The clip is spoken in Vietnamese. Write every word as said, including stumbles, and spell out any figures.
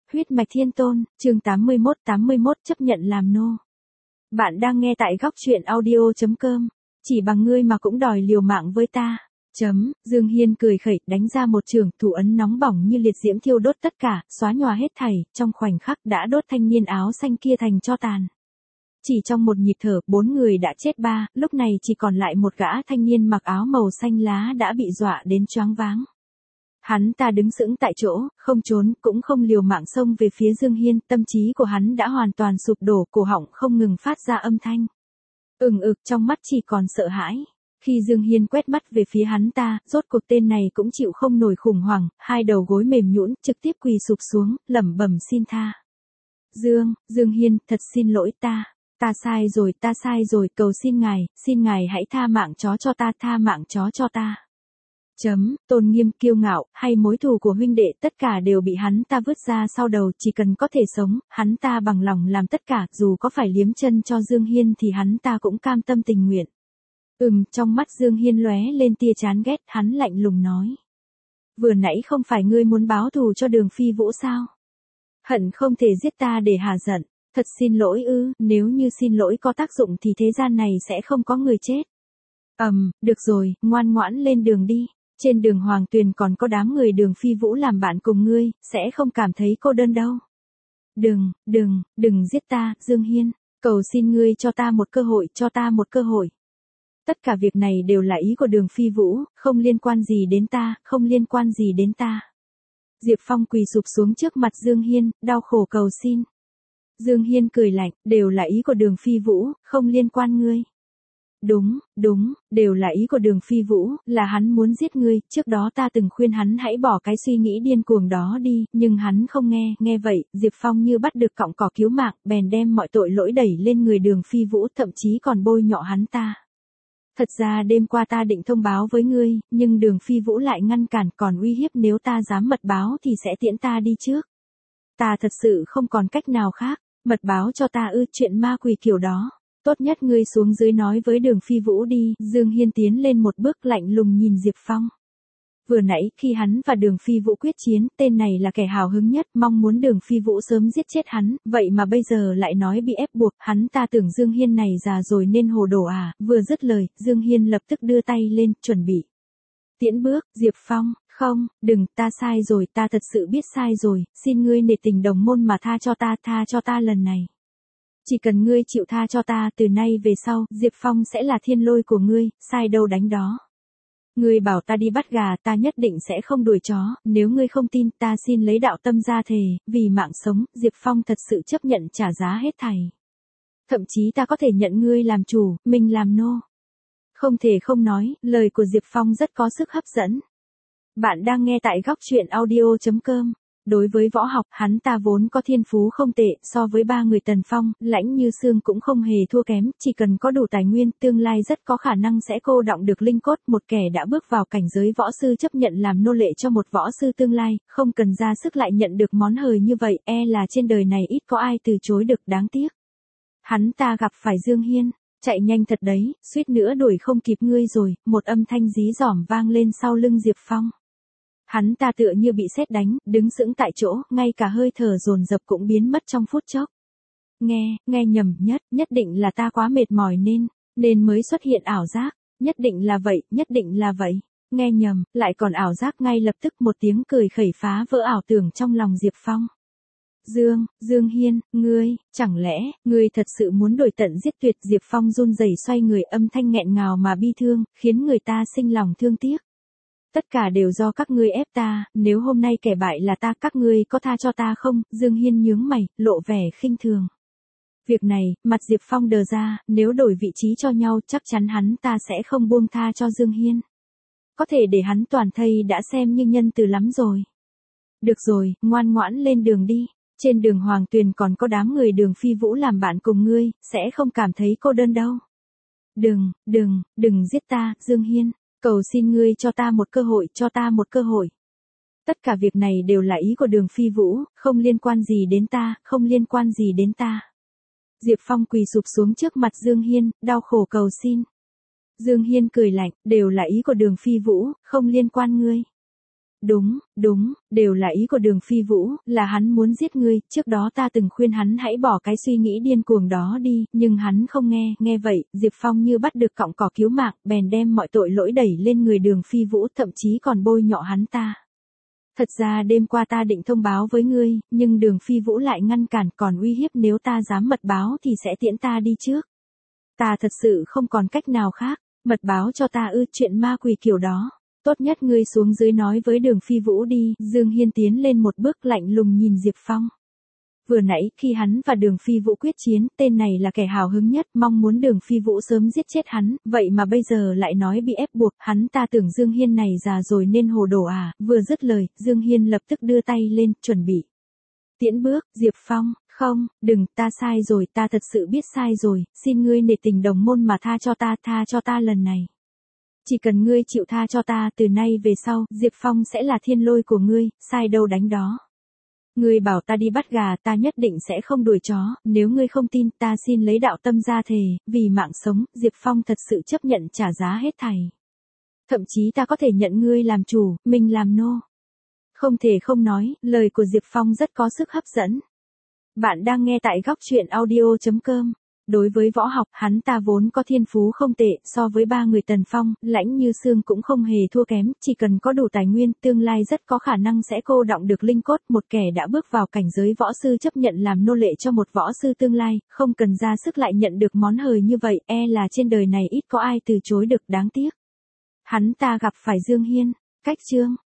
Huyết mạch thiên tôn, chương tám mươi mốt tám mươi mốt chấp nhận làm nô. Bạn đang nghe tại góc truyện audio.com. Chỉ bằng ngươi mà cũng đòi liều mạng với ta. Chấm, Dương Hiên cười khẩy, đánh ra một trường, thủ ấn nóng bỏng như liệt diễm thiêu đốt tất cả, xóa nhòa hết thảy, trong khoảnh khắc đã đốt thanh niên áo xanh kia thành tro tàn. Chỉ trong một nhịp thở, bốn người đã chết ba, lúc này chỉ còn lại một gã thanh niên mặc áo màu xanh lá đã bị dọa đến choáng váng. Hắn ta đứng sững tại chỗ, không trốn, cũng không liều mạng xông về phía Dương Hiên, tâm trí của hắn đã hoàn toàn sụp đổ, cổ họng không ngừng phát ra âm thanh. Ừng ực trong mắt chỉ còn sợ hãi. Khi Dương Hiên quét mắt về phía hắn ta, rốt cuộc tên này cũng chịu không nổi khủng hoảng, hai đầu gối mềm nhũn, trực tiếp quỳ sụp xuống, lẩm bẩm xin tha. Dương, Dương Hiên, thật xin lỗi ta. Ta sai rồi, ta sai rồi, cầu xin ngài, xin ngài hãy tha mạng chó cho ta, tha mạng chó cho ta. Chấm, tôn nghiêm, kiêu ngạo, hay mối thù của huynh đệ tất cả đều bị hắn ta vứt ra sau đầu, chỉ cần có thể sống, hắn ta bằng lòng làm tất cả, dù có phải liếm chân cho Dương Hiên thì hắn ta cũng cam tâm tình nguyện. Ừm, trong mắt Dương Hiên lóe lên tia chán ghét, hắn lạnh lùng nói. Vừa nãy không phải ngươi muốn báo thù cho Đường Phi Vũ sao? Hận không thể giết ta để hà giận, thật xin lỗi ư, nếu như xin lỗi có tác dụng thì thế gian này sẽ không có người chết. Ầm, um, được rồi, ngoan ngoãn lên đường đi. Trên đường Hoàng Tuyền còn có đám người Đường Phi Vũ làm bạn cùng ngươi, sẽ không cảm thấy cô đơn đâu. Đừng, đừng, đừng giết ta, Dương Hiên. Cầu xin ngươi cho ta một cơ hội, cho ta một cơ hội. Tất cả việc này đều là ý của Đường Phi Vũ, không liên quan gì đến ta, không liên quan gì đến ta. Diệp Phong quỳ sụp xuống trước mặt Dương Hiên, đau khổ cầu xin. Dương Hiên cười lạnh, đều là ý của Đường Phi Vũ, không liên quan ngươi. Đúng, đúng, đều là ý của Đường Phi Vũ, là hắn muốn giết ngươi, trước đó ta từng khuyên hắn hãy bỏ cái suy nghĩ điên cuồng đó đi, nhưng hắn không nghe, nghe vậy, Diệp Phong như bắt được cọng cỏ cứu mạng, bèn đem mọi tội lỗi đẩy lên người Đường Phi Vũ, thậm chí còn bôi nhọ hắn ta. Thật ra đêm qua ta định thông báo với ngươi, nhưng Đường Phi Vũ lại ngăn cản, còn uy hiếp nếu ta dám mật báo thì sẽ tiễn ta đi trước. Ta thật sự không còn cách nào khác, mật báo cho ta ư, chuyện ma quỷ kiểu đó. Tốt nhất ngươi xuống dưới nói với Đường Phi Vũ đi, Dương Hiên tiến lên một bước lạnh lùng nhìn Diệp Phong. Vừa nãy, khi hắn và Đường Phi Vũ quyết chiến, tên này là kẻ hào hứng nhất, mong muốn Đường Phi Vũ sớm giết chết hắn, vậy mà bây giờ lại nói bị ép buộc, hắn ta tưởng Dương Hiên này già rồi nên hồ đồ à, vừa dứt lời, Dương Hiên lập tức đưa tay lên, chuẩn bị. Tiễn bước, Diệp Phong, không, đừng, ta sai rồi, ta thật sự biết sai rồi, xin ngươi nể tình đồng môn mà tha cho ta, tha cho ta lần này. Chỉ cần ngươi chịu tha cho ta, từ nay về sau, Diệp Phong sẽ là thiên lôi của ngươi, sai đâu đánh đó. Ngươi bảo ta đi bắt gà, ta nhất định sẽ không đuổi chó, nếu ngươi không tin, ta xin lấy đạo tâm ra thề, vì mạng sống, Diệp Phong thật sự chấp nhận trả giá hết thảy. Thậm chí ta có thể nhận ngươi làm chủ, mình làm nô. Không thể không nói, lời của Diệp Phong rất có sức hấp dẫn. Bạn đang nghe tại góc truyện audio.com. Đối với võ học, hắn ta vốn có thiên phú không tệ, so với ba người Tần Phong, Lãnh Như Sương cũng không hề thua kém, chỉ cần có đủ tài nguyên, tương lai rất có khả năng sẽ cô đọng được linh cốt, một kẻ đã bước vào cảnh giới võ sư chấp nhận làm nô lệ cho một võ sư tương lai, không cần ra sức lại nhận được món hời như vậy, e là trên đời này ít có ai từ chối được, đáng tiếc. Hắn ta gặp phải Dương Hiên, chạy nhanh thật đấy, suýt nữa đuổi không kịp ngươi rồi, một âm thanh dí dỏm vang lên sau lưng Diệp Phong. Hắn ta tựa như bị sét đánh, đứng sững tại chỗ, ngay cả hơi thở dồn dập cũng biến mất trong phút chốc. Nghe, nghe nhầm, nhất, nhất định là ta quá mệt mỏi nên, nên mới xuất hiện ảo giác, nhất định là vậy, nhất định là vậy. Nghe nhầm, lại còn ảo giác, ngay lập tức một tiếng cười khẩy phá vỡ ảo tưởng trong lòng Diệp Phong. Dương, Dương Hiên, ngươi, chẳng lẽ, ngươi thật sự muốn đổi tận giết tuyệt? Diệp Phong run rẩy xoay người, âm thanh nghẹn ngào mà bi thương, khiến người ta sinh lòng thương tiếc. Tất cả đều do các ngươi ép ta, nếu hôm nay kẻ bại là ta, các ngươi có tha cho ta không? Dương Hiên nhướng mày, lộ vẻ khinh thường. Việc này, mặt Diệp Phong đờ ra, nếu đổi vị trí cho nhau chắc chắn hắn ta sẽ không buông tha cho Dương Hiên. Có thể để hắn toàn thây đã xem như nhân từ lắm rồi. Được rồi, ngoan ngoãn lên đường đi. Trên đường Hoàng Tuyền còn có đám người Đường Phi Vũ làm bạn cùng ngươi, sẽ không cảm thấy cô đơn đâu. Đừng, đừng, đừng giết ta, Dương Hiên. Cầu xin ngươi cho ta một cơ hội, cho ta một cơ hội. Tất cả việc này đều là ý của Đường Phi Vũ, không liên quan gì đến ta, không liên quan gì đến ta. Diệp Phong quỳ sụp xuống trước mặt Dương Hiên, đau khổ cầu xin. Dương Hiên cười lạnh, đều là ý của Đường Phi Vũ, không liên quan ngươi. Đúng, đúng, đều là ý của Đường Phi Vũ, là hắn muốn giết ngươi, trước đó ta từng khuyên hắn hãy bỏ cái suy nghĩ điên cuồng đó đi, nhưng hắn không nghe, nghe vậy, Diệp Phong như bắt được cọng cỏ cứu mạng, bèn đem mọi tội lỗi đẩy lên người Đường Phi Vũ, thậm chí còn bôi nhọ hắn ta. Thật ra đêm qua ta định thông báo với ngươi, nhưng Đường Phi Vũ lại ngăn cản, còn uy hiếp nếu ta dám mật báo thì sẽ tiễn ta đi trước. Ta thật sự không còn cách nào khác, mật báo cho ta ư, chuyện ma quỷ kiểu đó. Tốt nhất ngươi xuống dưới nói với Đường Phi Vũ đi, Dương Hiên tiến lên một bước lạnh lùng nhìn Diệp Phong. Vừa nãy, khi hắn và Đường Phi Vũ quyết chiến, tên này là kẻ hào hứng nhất, mong muốn Đường Phi Vũ sớm giết chết hắn, vậy mà bây giờ lại nói bị ép buộc, hắn ta tưởng Dương Hiên này già rồi nên hồ đồ à, vừa dứt lời, Dương Hiên lập tức đưa tay lên, chuẩn bị. Tiễn bước, Diệp Phong, không, đừng, ta sai rồi, ta thật sự biết sai rồi, xin ngươi nể tình đồng môn mà tha cho ta, tha cho ta lần này. Chỉ cần ngươi chịu tha cho ta, từ nay về sau, Diệp Phong sẽ là thiên lôi của ngươi, sai đâu đánh đó. Ngươi bảo ta đi bắt gà, ta nhất định sẽ không đuổi chó, nếu ngươi không tin, ta xin lấy đạo tâm ra thề, vì mạng sống, Diệp Phong thật sự chấp nhận trả giá hết thảy. Thậm chí ta có thể nhận ngươi làm chủ, mình làm nô. Không thể không nói, lời của Diệp Phong rất có sức hấp dẫn. Bạn đang nghe tại góc truyện audio chấm com. Đối với võ học, hắn ta vốn có thiên phú không tệ, so với ba người Tần Phong, Lãnh Như Sương cũng không hề thua kém, chỉ cần có đủ tài nguyên, tương lai rất có khả năng sẽ cô đọng được linh cốt, một kẻ đã bước vào cảnh giới võ sư chấp nhận làm nô lệ cho một võ sư tương lai, không cần ra sức lại nhận được món hời như vậy, e là trên đời này ít có ai từ chối được, đáng tiếc. Hắn ta gặp phải Dương Hiên, cách chương.